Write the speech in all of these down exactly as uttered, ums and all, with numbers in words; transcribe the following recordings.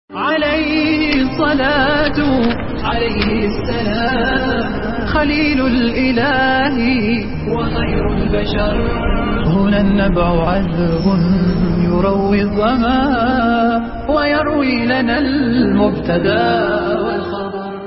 عليه الصلاة عليه السلام خليل الإله وخير البشر. هنا النبع عذب يروي الظما ويروي لنا المبتدا والخبر.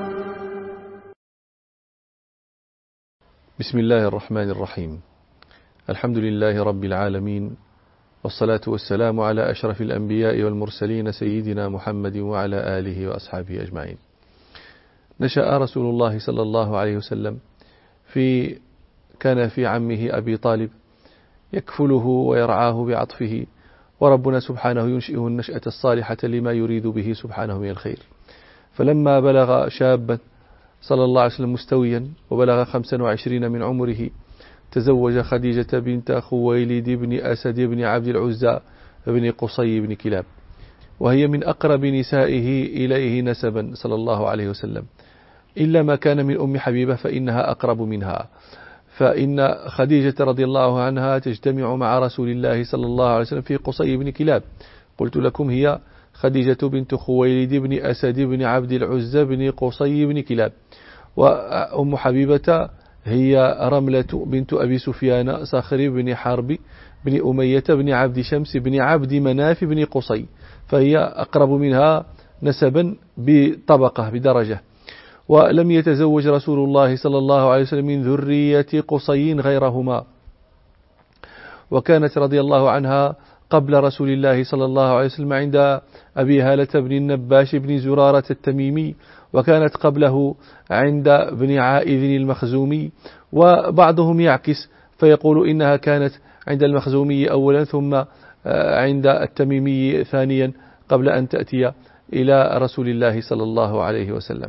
بسم الله الرحمن الرحيم. الحمد لله رب العالمين، والصلاة والسلام على أشرف الأنبياء والمرسلين سيدنا محمد وعلى آله وأصحابه أجمعين. نشأ رسول الله صلى الله عليه وسلم في كان في عمه أبي طالب يكفله ويرعاه بعطفه، وربنا سبحانه ينشئه النشأة الصالحة لما يريد به سبحانه من الخير. فلما بلغ شابا صلى الله عليه وسلم مستويا وبلغ خمسا وعشرين من عمره، تزوج خديجة بنت خويلد بن أسد بن عبد العزى بن قصي بن كلاب، وهي من أقرب نسائه إليه نسبا صلى الله عليه وسلم، إلا ما كان من أم حبيبة فإنها أقرب منها. فإن خديجة رضي الله عنها تجتمع مع رسول الله صلى الله عليه وسلم في قصي بن كلاب. قلت لكم هي خديجة بنت خويلد بن أسد بن عبد العزى بن قصي بن كلاب، وأم حبيبة هي رملة بنت أبي سفيان صخر بن حرب بن أمية بن عبد شمس بن عبد مناف بن قصي، فهي أقرب منها نسبا بطبقة بدرجة. ولم يتزوج رسول الله صلى الله عليه وسلم من ذرية قصي غيرهما، وكانت رضي الله عنها قبل رسول الله صلى الله عليه وسلم عند أبي هالة بن النباش بن زرارة التميمي، وكانت قبله عند بن عائذ المخزومي. وبعضهم يعكس فيقول إنها كانت عند المخزومي أولا ثم عند التميمي ثانيا قبل أن تأتي إلى رسول الله صلى الله عليه وسلم.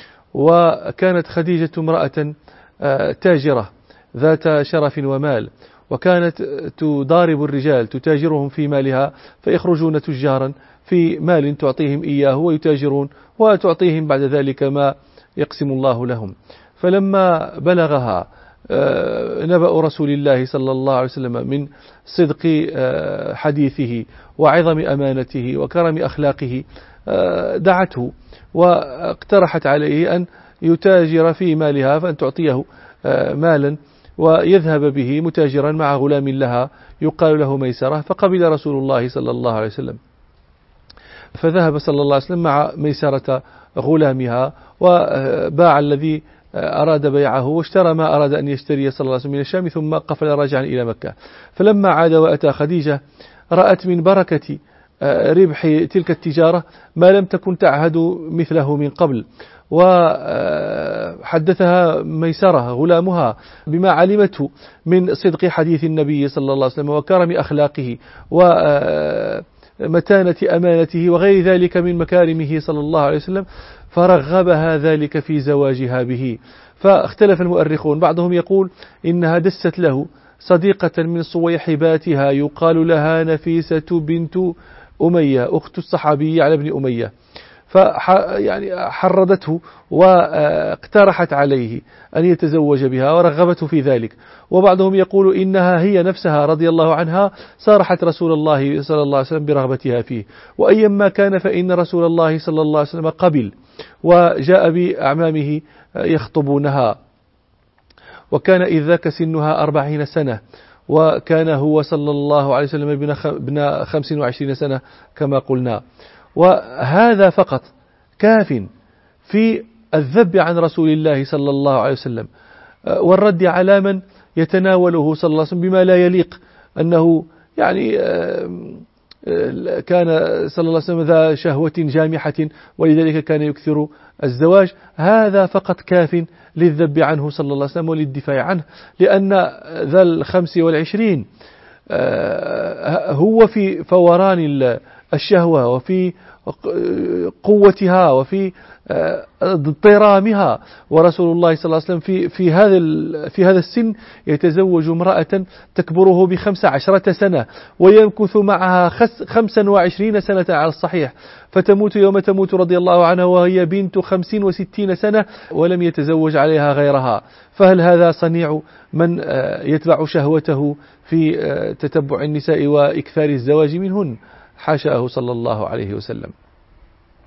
وكانت خديجة امرأة تاجرة ذات شرف ومال، وكانت تضارب الرجال تتاجرهم في مالها، فيخرجون تجارا في مال تعطيهم إياه ويتاجرون، وتعطيهم بعد ذلك ما يقسم الله لهم. فلما بلغها نبأ رسول الله صلى الله عليه وسلم من صدق حديثه وعظم أمانته وكرم أخلاقه، دعته واقترحت عليه أن يتاجر في مالها، فأن تعطيه مالا ويذهب به متاجرا مع غلام لها يقال له ميسرة. فقبل رسول الله صلى الله عليه وسلم، فذهب صلى الله عليه وسلم مع ميسرة غلامها وباع الذي أراد بيعه واشترى ما أراد أن يشتري صلى الله عليه وسلم من الشام، ثم قفل راجعا إلى مكة. فلما عاد وأتى خديجة رأت من بركة ربح تلك التجارة ما لم تكن تعهد مثله من قبل، وحدثها ميسرة غلامها بما علمته من صدق حديث النبي صلى الله عليه وسلم وكرم أخلاقه ومتانة أمانته وغير ذلك من مكارمه صلى الله عليه وسلم، فرغبها ذلك في زواجها به. فاختلف المؤرخون، بعضهم يقول إنها دست له صديقة من صويحباتها يقال لها نفيسة بنت أمية أخت الصحابي على ابن أمية، يعني حردته واقترحت عليه أن يتزوج بها ورغبته في ذلك. وبعضهم يقول إنها هي نفسها رضي الله عنها صارحت رسول الله صلى الله عليه وسلم برغبتها فيه. وأيما كان فإن رسول الله صلى الله عليه وسلم قبل وجاء بأعمامه يخطبونها، وكان إذ ذاك سنها أربعين سنة، وكان هو صلى الله عليه وسلم ابن خمس وعشرين سنة كما قلنا. وهذا فقط كاف في الذب عن رسول الله صلى الله عليه وسلم والرد على من يتناوله صلى الله عليه وسلم بما لا يليق، أنه يعني كان صلى الله عليه وسلم ذا شهوة جامحة ولذلك كان يكثر الزواج. هذا فقط كاف للذب عنه صلى الله عليه وسلم وللدفاع عنه، لأن ذا الخمس والعشرين هو في فوران الشهوة وفي قوتها وفي اضطرامها، ورسول الله صلى الله عليه وسلم في في هذا في هذا السن يتزوج امرأة تكبره بخمس عشرة سنة ويمكث معها خمسا وعشرين سنة على الصحيح، فتموت يوم تموت رضي الله عنها وهي بنت خمس وستين سنة ولم يتزوج عليها غيرها. فهل هذا صنيع من يتبع شهوته في تتبع النساء وإكثار الزواج منهن؟ حاشاه صلى الله عليه وسلم.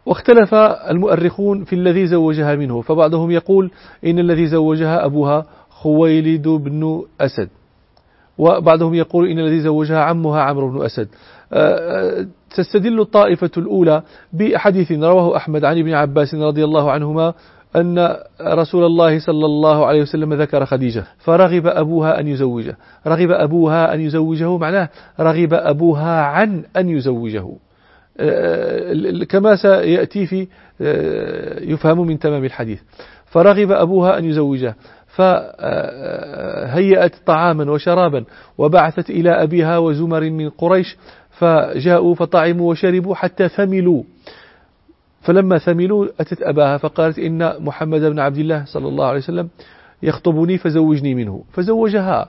واختلف المؤرخون في الذي زوجها منه، فبعضهم يقول إن الذي زوجها أبوها خويلد بن أسد، وبعضهم يقول إن الذي زوجها عمها عمرو بن أسد. تستدل الطائفة الأولى بحديث رواه أحمد عن ابن عباس رضي الله عنهما أن رسول الله صلى الله عليه وسلم ذكر خديجة فرغب أبوها أن يزوجه. رغب أبوها أن يزوجه معناه رغب أبوها عن أن يزوجه، كما سيأتي في يفهم من تمام الحديث. فرغب أبوها أن يزوجه، فهيأت طعاما وشرابا وبعثت إلى أبيها وزمر من قريش، فجاءوا فطعموا وشربوا حتى ثملوا. فلما ثملوا أتت أباها فقالت إن محمد بن عبد الله صلى الله عليه وسلم يخطبني فزوجني منه، فزوجها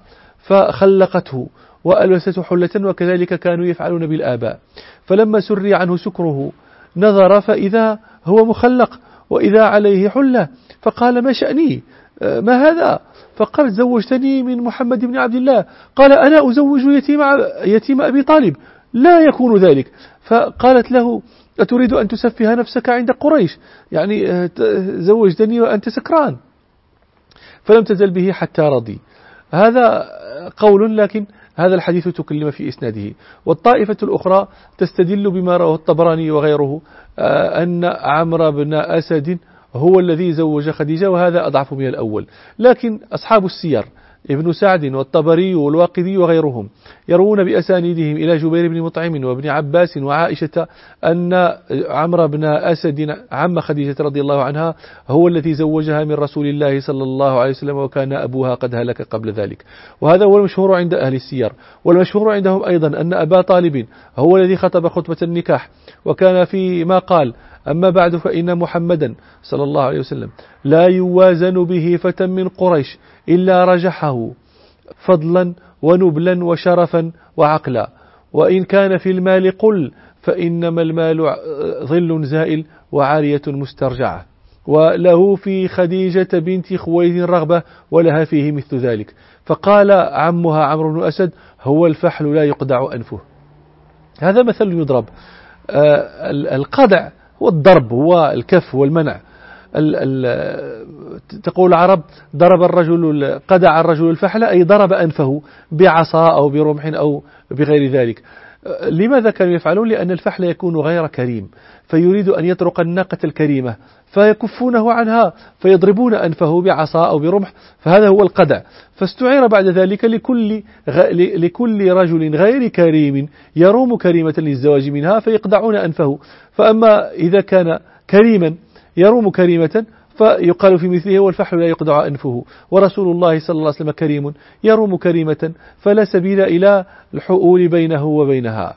فخلقته وألبسته حلة، وكذلك كانوا يفعلون بالآباء. فلما سري عنه سكره نظر فإذا هو مخلق وإذا عليه حلة، فقال ما شأني ما هذا؟ فقال زوجتني من محمد بن عبد الله. قال أنا أزوج يتيم, يتيم أبي طالب، لا يكون ذلك. فقالت له أتريد أن تسفه نفسك عند قريش؟ يعني زوجتني وأنت سكران. فلم تزل به حتى رضي. هذا قول، لكن هذا الحديث تكلم في إسناده. والطائفة الأخرى تستدل بما رواه الطبراني وغيره أن عمرو بن أسد هو الذي زوج خديجة، وهذا أضعف من الأول. لكن أصحاب السير ابن سعد والطبري والواقدي وغيرهم يروون بأسانيدهم إلى جبير بن مطعم وابن عباس وعائشة أن عمرو بن أسد عم خديجة رضي الله عنها هو الذي زوجها من رسول الله صلى الله عليه وسلم، وكان أبوها قد هلك قبل ذلك. وهذا هو المشهور عند أهل السير. والمشهور عندهم أيضا أن أبا طالب هو الذي خطب خطبة النكاح، وكان في ما قال أما بعد فإن محمدا صلى الله عليه وسلم لا يوازن به فتى من قريش إلا رجحه فضلا ونبلا وشرفا وعقلا، وإن كان في المال قل فإنما المال ظل زائل وعارية مسترجعة، وله في خديجة بنت خويلد رغبة ولها فيه مثل ذلك. فقال عمها عمرو بن أسد هو الفحل لا يقدع أنفه. هذا مثل يضرب. آه القدع هو الضرب، هو الكف والمنع. ال ال تقول العرب ضرب الرجل قدع الرجل الفحل، أي ضرب أنفه بعصا أو برمح أو بغير ذلك. لماذا كانوا يفعلون؟ لأن الفحل يكون غير كريم، فيريد أن يطرق الناقة الكريمة فيكفونه عنها فيضربون أنفه بعصا أو برمح، فهذا هو القدع. فاستعير بعد ذلك لكل, لكل رجل غير كريم يروم كريمة للزواج منها فيقدعون أنفه. فأما إذا كان كريما يروم كريمة فيقال في مثله والفحل لا يقدع أنفه. ورسول الله صلى الله عليه وسلم كريم يروم كريمة فلا سبيل إلى الحؤول بينه وبينها.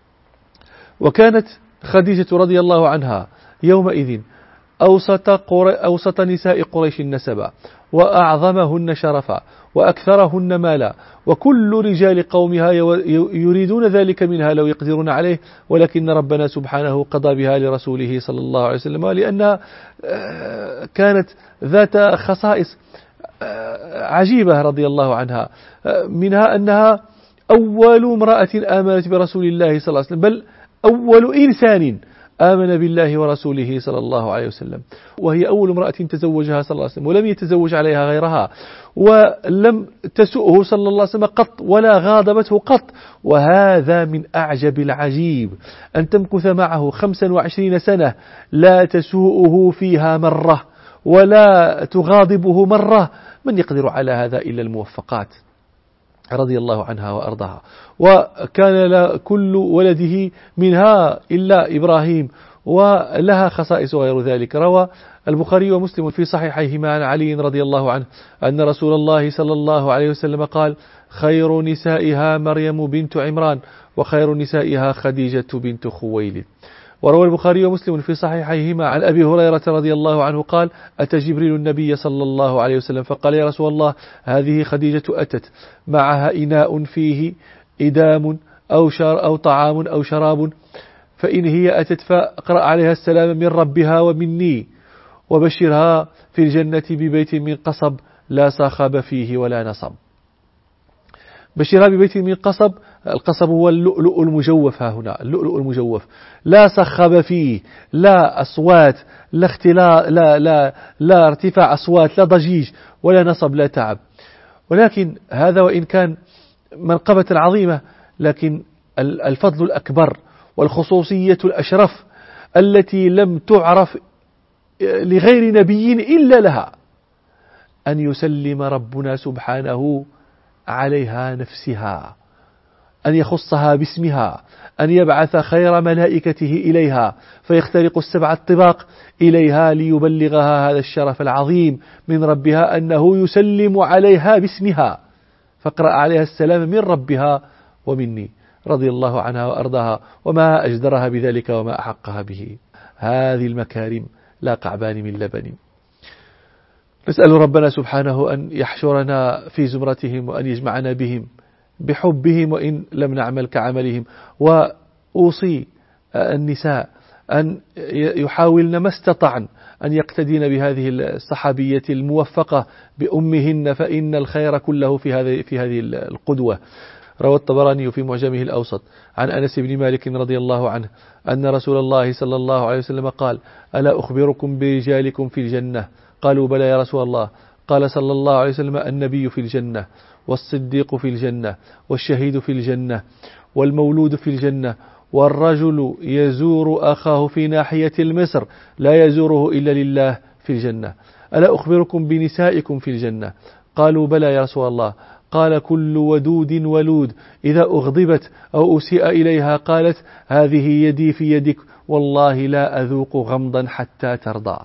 وكانت خديجة رضي الله عنها يومئذ أوسط, أوسط نساء قريش نسبا وأعظمهن شرفا وأكثرهن مالا، وكل رجال قومها يريدون ذلك منها لو يقدرون عليه، ولكن ربنا سبحانه قضى بها لرسوله صلى الله عليه وسلم، لأنها كانت ذات خصائص عجيبة رضي الله عنها. منها أنها أول امرأة آمنت برسول الله صلى الله عليه وسلم، بل أول إنسان آمن بالله ورسوله صلى الله عليه وسلم، وهي أول امرأة تزوجها صلى الله عليه وسلم ولم يتزوج عليها غيرها، ولم تسؤه صلى الله عليه وسلم قط ولا غاضبته قط. وهذا من أعجب العجيب أن تمكث معه خمسا وعشرين سنة لا تسوءه فيها مرة ولا تغاضبه مرة. من يقدر على هذا إلا الموفقات رضي الله عنها وأرضها. وكان كل ولده منها إلا إبراهيم، ولها خصائص غير ذلك. روى البخاري ومسلم في صحيحيهما عن علي رضي الله عنه أن رسول الله صلى الله عليه وسلم قال خير نسائها مريم بنت عمران وخير نسائها خديجة بنت خويلد. وروى البخاري ومسلم في صحيحيهما عن أبي هريرة رضي الله عنه قال أتى جبريل النبي صلى الله عليه وسلم فقال يا رسول الله هذه خديجة أتت معها إناء فيه إدام أو, شر أو طعام أو شراب، فإن هي أتت فاقرأ عليها السلام من ربها ومني، وبشرها في الجنة ببيت من قصب لا صخب فيه ولا نصب. بشرها ببيت من قصب. القصب هو اللؤلؤ المجوف، ها هنا اللؤلؤ المجوف، لا صخب فيه، لا أصوات، لا اختلاط، لا, لا, لا ارتفاع أصوات، لا ضجيج ولا نصب، لا تعب. ولكن هذا وإن كان منقبة عظيمة، لكن الفضل الأكبر والخصوصية الأشرف التي لم تعرف لغير نبي إلا لها أن يسلم ربنا سبحانه عليها نفسها، أن يخصها باسمها، أن يبعث خير ملائكته إليها فيخترق السبع الطباق إليها ليبلغها هذا الشرف العظيم من ربها، أنه يسلم عليها باسمها، فاقرأ عليها السلام من ربها ومني، رضي الله عنها وأرضاها، وما أجدرها بذلك وما أحقها به. هذه المكارم لا قعبان من لبن. نسأل ربنا سبحانه أن يحشرنا في زمرتهم وأن يجمعنا بهم بحبهم وإن لم نعمل كعملهم. وأوصي النساء أن يحاولن ما استطعن أن يقتدين بهذه الصحابية الموفقة بأمهن، فإن الخير كله في هذه في هذه القدوة. روى الطبراني في معجمه الأوسط عن أنس بن مالك رضي الله عنه أن رسول الله صلى الله عليه وسلم قال: ألا أخبركم برجالكم في الجنة؟ قالوا: بلى يا رسول الله. قال صلى الله عليه وسلم: النبي في الجنة، والصديق في الجنة، والشهيد في الجنة، والمولود في الجنة، والرجل يزور أخاه في ناحية المصر لا يزوره إلا لله في الجنة. ألا أخبركم بنسائكم في الجنة؟ قالوا: بلى يا رسول الله. قال: كل ودود ولود إذا أغضبت أو أسيء إليها قالت: هذه يدي في يدك، والله لا أذوق غمضا حتى ترضى،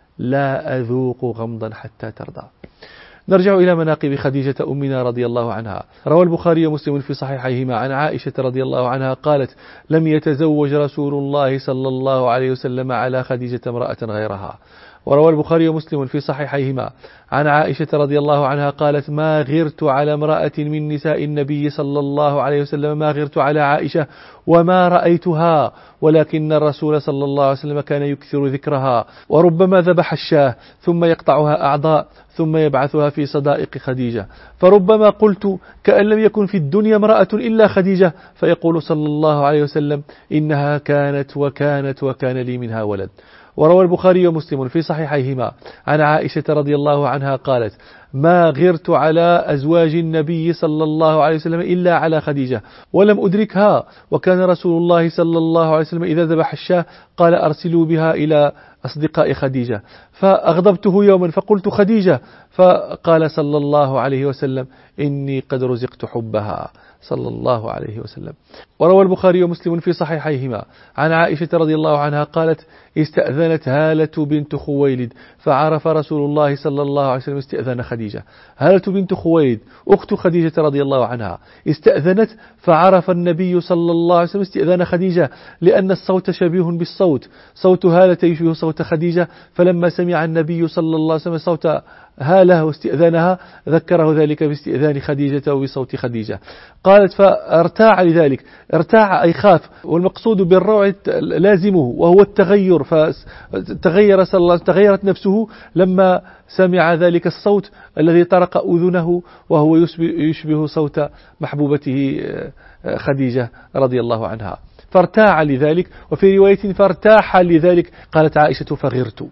لا أذوق غمضا حتى ترضى. نرجع إلى مناقب خديجة أمنا رضي الله عنها. روى البخاري ومسلم في صحيحيهما عن عائشة رضي الله عنها قالت: لم يتزوج رسول الله صلى الله عليه وسلم على خديجة امرأة غيرها. وروى البخاري ومسلم في صحيحيهما عن عائشة رضي الله عنها قالت: ما غرت على امرأة من نساء النبي صلى الله عليه وسلم ما غرت على عائشة وما رأيتها، ولكن الرسول صلى الله عليه وسلم كان يكثر ذكرها، وربما ذبح الشاة ثم يقطعها أعضاء ثم يبعثها في صدائق خديجة، فربما قلت كأن لم يكن في الدنيا امرأة إلا خديجة، فيقول صلى الله عليه وسلم: إنها كانت وكانت وكان لي منها ولد. وروى البخاري ومسلم في صحيحيهما عن عائشة رضي الله عنها قالت: ما غرت على أزواج النبي صلى الله عليه وسلم إلا على خديجة ولم أدركها، وكان رسول الله صلى الله عليه وسلم إذا ذبح الشاة قال: أرسلوا بها إلى أصدقاء خديجة، فأغضبته يوما فقلت: خديجة، فقال صلى الله عليه وسلم: إني قد رزقت حبها، صلى الله عليه وسلم. وروى البخاري ومسلم في صحيحيهما عن عائشة رضي الله عنها قالت: استأذنت هالة بنت خويلد فعرف رسول الله صلى الله عليه وسلم استئذان خديجة. هالة بنت خويلد أخت خديجة رضي الله عنها استأذنت فعرف النبي صلى الله عليه وسلم استئذان خديجة، لأن الصوت شبيه بالصوت، صوت هالة يشبه صوت خديجة، فلما سمع النبي صلى الله عليه وسلم صوت هالة واستئذانها ذكره ذلك باستئذان خديجة وبصوت خديجة. قالت: فارتاع لذلك، ارتاع أي خاف، والمقصود بالروع لازمه وهو التغير، فتغير صلى الله تغيرت نفسه لما سمع ذلك الصوت الذي طرق أذنه وهو يشبه صوت محبوبته خديجة رضي الله عنها، فارتاع لذلك. وفي رواية فارتاح لذلك. قالت عائشة: فغرت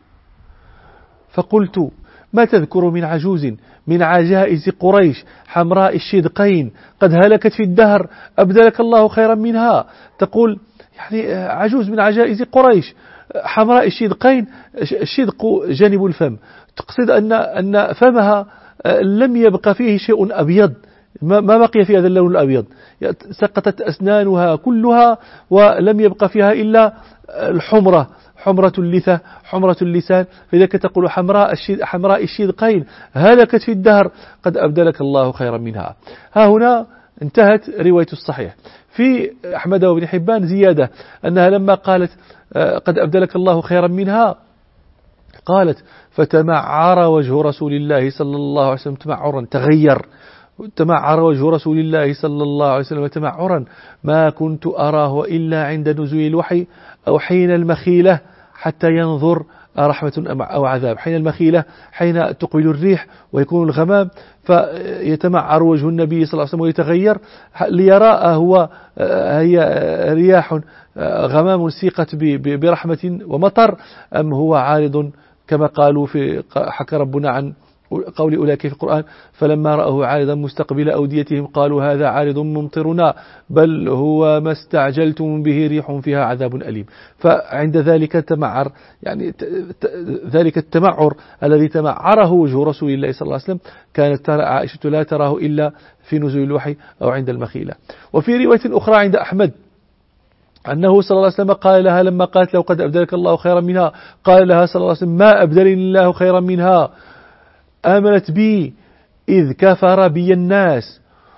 فقلت: ما تذكر من عجوز من عجائز قريش حمراء الشدقين قد هلكت في الدهر أبدلك الله خيرا منها؟ تقول يعني عجوز من عجائز قريش حمراء الشدقين، الشدق جانب الفم، تقصد أن أن فمها لم يبقى فيه شيء أبيض، ما بقي في هذا اللون الأبيض، سقطت أسنانها كلها ولم يبقى فيها إلا الحمرة، حمرة اللثة، حمرة اللسان، فإذا تقول حمراء الشد حمراء الشدقين هلكت في الدهر قد أبدلك الله خيرا منها. ها هنا انتهت رواية الصحيح. في أحمد وابن حبان زيادة أنها لما قالت قد أبدلك الله خيرا منها قالت: فتمعر وجه رسول الله صلى الله عليه وسلم تمعرا، تغير، تمعر وجه رسول الله صلى الله عليه وسلم تمعرا ما كنت أراه إلا عند نزول الوحي أو حين المخيلة حتى ينظر رحمة أو عذاب. حين المخيلة حين تقبل الريح ويكون الغمام فيتمعر وجه النبي صلى الله عليه وسلم ويتغير ليرى هو هي رياح غمام سيقت برحمة ومطر أم هو عارض كما قالوا في حكى ربنا عن قول أولئك في القرآن فلما رأوه عارضا مستقبل أوديتهم قالوا هذا عارض ممطرنا بل هو ما استعجلتم به ريح فيها عذاب أليم. فعند ذلك تمعر يعني ذلك التمعر الذي تمعره وجه رسول الله صلى الله عليه وسلم كانت ترى عائشة لا تراه إلا في نزول الوحي أو عند المخيلة. وفي رواية أخرى عند أحمد أنه صلى الله عليه وسلم قال لها لما قالت لو قد أبدلك الله خيرا منها قال لها صلى الله عليه وسلم ما أبدلني الله خيرا منها آمنت بي إذ كفر بي الناس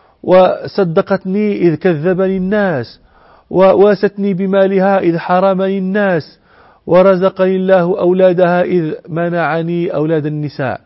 وصدقتني إذ كذبني الناس وواستني بمالها إذ حرمني الناس ورزقني الله أولادها إذ منعني أولاد النساء.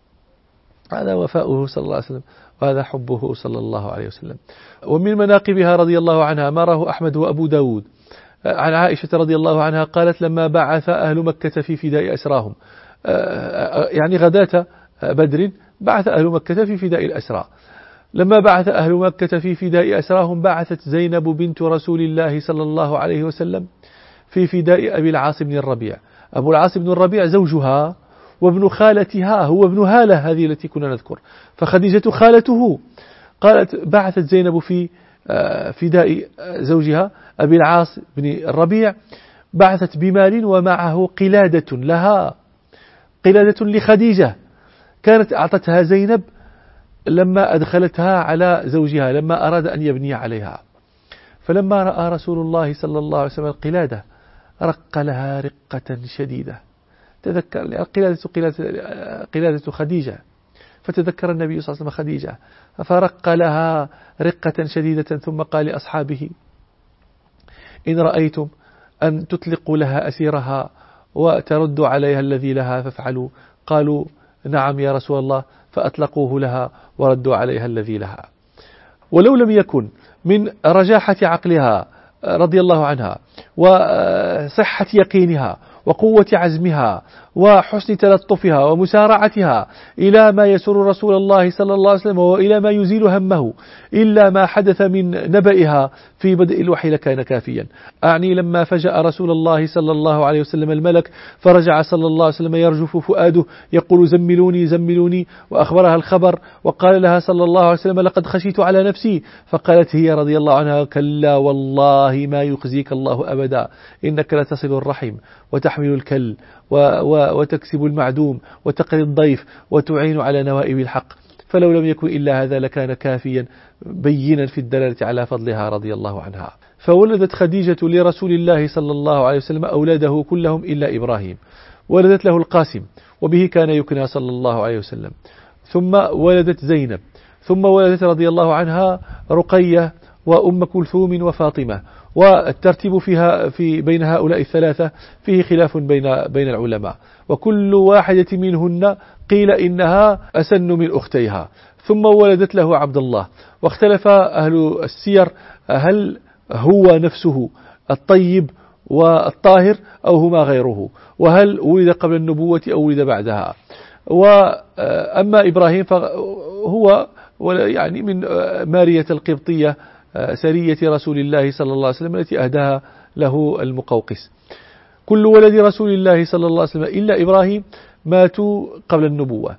هذا وفاؤه صلى الله عليه وسلم وهذا حبه صلى الله عليه وسلم. ومن مناقبها رضي الله عنها ما راه أحمد وأبو داود عن عائشة رضي الله عنها قالت لما بعث أهل مكة في فداء أسراهم يعني غداة بدر بعث أهل مكة في فداء الأسرى. لما بعث أهل مكة في فداء أسراهم بعثت زينب بنت رسول الله صلى الله عليه وسلم في فداء أبي العاص بن الربيع. أبو العاص بن الربيع زوجها وابن خالتها هو ابن هالة هذه التي كنا نذكر فخديجة خالته. قالت بعثت زينب في فداء زوجها أبي العاص بن الربيع بعثت بمال ومعه قلادة لها قلادة لخديجة كانت أعطتها زينب لما أدخلتها على زوجها لما أراد أن يبني عليها. فلما رأى رسول الله صلى الله عليه وسلم القلادة رق لها رقة شديدة. تذكر القلادة قلادة, قلادة خديجة فتذكر النبي صلى الله عليه وسلم خديجة فرق لها رقة شديدة ثم قال لأصحابه إن رأيتم أن تطلقوا لها أسيرها وتردوا عليها الذي لها فافعلوا. قالوا نعم يا رسول الله فأطلقوه لها وردوا عليها الذي لها. ولو لم يكن من رجاحة عقلها رضي الله عنها وصحة يقينها وقوة عزمها وحسن تلطفها ومسارعتها إلى ما يسر رسول الله صلى الله عليه وسلم وإلى ما يزيل همه إلا ما حدث من نبئها في بدء الوحي لكان كافيا. أعني لما فجأ رسول الله صلى الله عليه وسلم الملك فرجع صلى الله عليه وسلم يرجف فؤاده يقول زملوني زملوني وأخبرها الخبر وقال لها صلى الله عليه وسلم لقد خشيت على نفسي فقالت هي رضي الله عنها كلا والله ما يخزيك الله أبدا إنك لتصل الرحم وتحمل الكل وتكسب المعدوم وتقري الضيف وتعين على نوائب الحق. فلو لم يكن إلا هذا لكان كافيا بينا في الدلالة على فضلها رضي الله عنها. فولدت خديجة لرسول الله صلى الله عليه وسلم أولاده كلهم إلا إبراهيم ولدت له القاسم وبه كان يكنى صلى الله عليه وسلم ثم ولدت زينب ثم ولدت رضي الله عنها رقية وأم كلثوم وفاطمة. والترتيب فيها في بين هؤلاء الثلاثة فيه خلاف بين بين العلماء وكل واحدة منهن قيل إنها أسن من أختيها. ثم ولدت له عبد الله واختلف أهل السير هل هو نفسه الطيب والطاهر أو هما غيره وهل ولد قبل النبوة أو ولد بعدها. وأما إبراهيم فهو يعني من مارية القبطية سرية رسول الله صلى الله عليه وسلم التي أهداها له المقوقس. كل ولد رسول الله صلى الله عليه وسلم إلا إبراهيم ماتوا قبل النبوة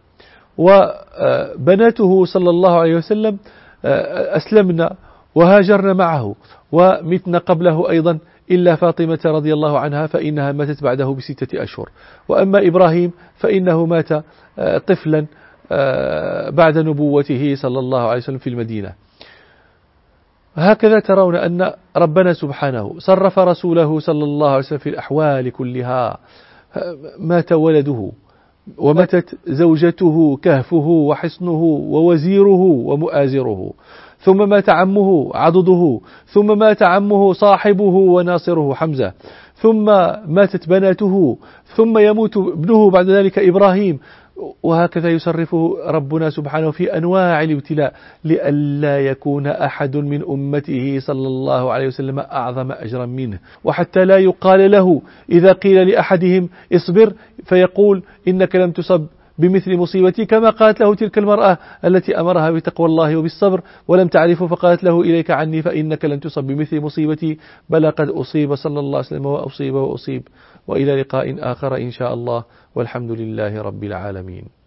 وبناته صلى الله عليه وسلم أسلمن وهاجرن معه ومتن قبله أيضا إلا فاطمة رضي الله عنها فإنها ماتت بعده بستة أشهر. وأما إبراهيم فإنه مات طفلا بعد نبوته صلى الله عليه وسلم في المدينة. هكذا ترون أن ربنا سبحانه صرف رسوله صلى الله عليه وسلم في الأحوال كلها. مات ولده وماتت زوجته كهفه وحصنه ووزيره ومؤازره ثم مات عمه عضده ثم مات عمه صاحبه وناصره حمزة ثم ماتت بناته ثم يموت ابنه بعد ذلك إبراهيم وهكذا يصرفه ربنا سبحانه في أنواع الابتلاء لئلا يكون أحد من أمته صلى الله عليه وسلم أعظم أجرا منه، وحتى لا يقال له إذا قيل لأحدهم اصبر فيقول إنك لم تصب بمثل مصيبتي كما قالت له تلك المرأة التي أمرها بتقوى الله وبالصبر ولم تعرفه فقالت له إليك عني فإنك لن تصب بمثل مصيبتي، بل قد أصيب صلى الله عليه وسلم وأصيب وأصيب. وإلى لقاء آخر إن شاء الله، والحمد لله رب العالمين.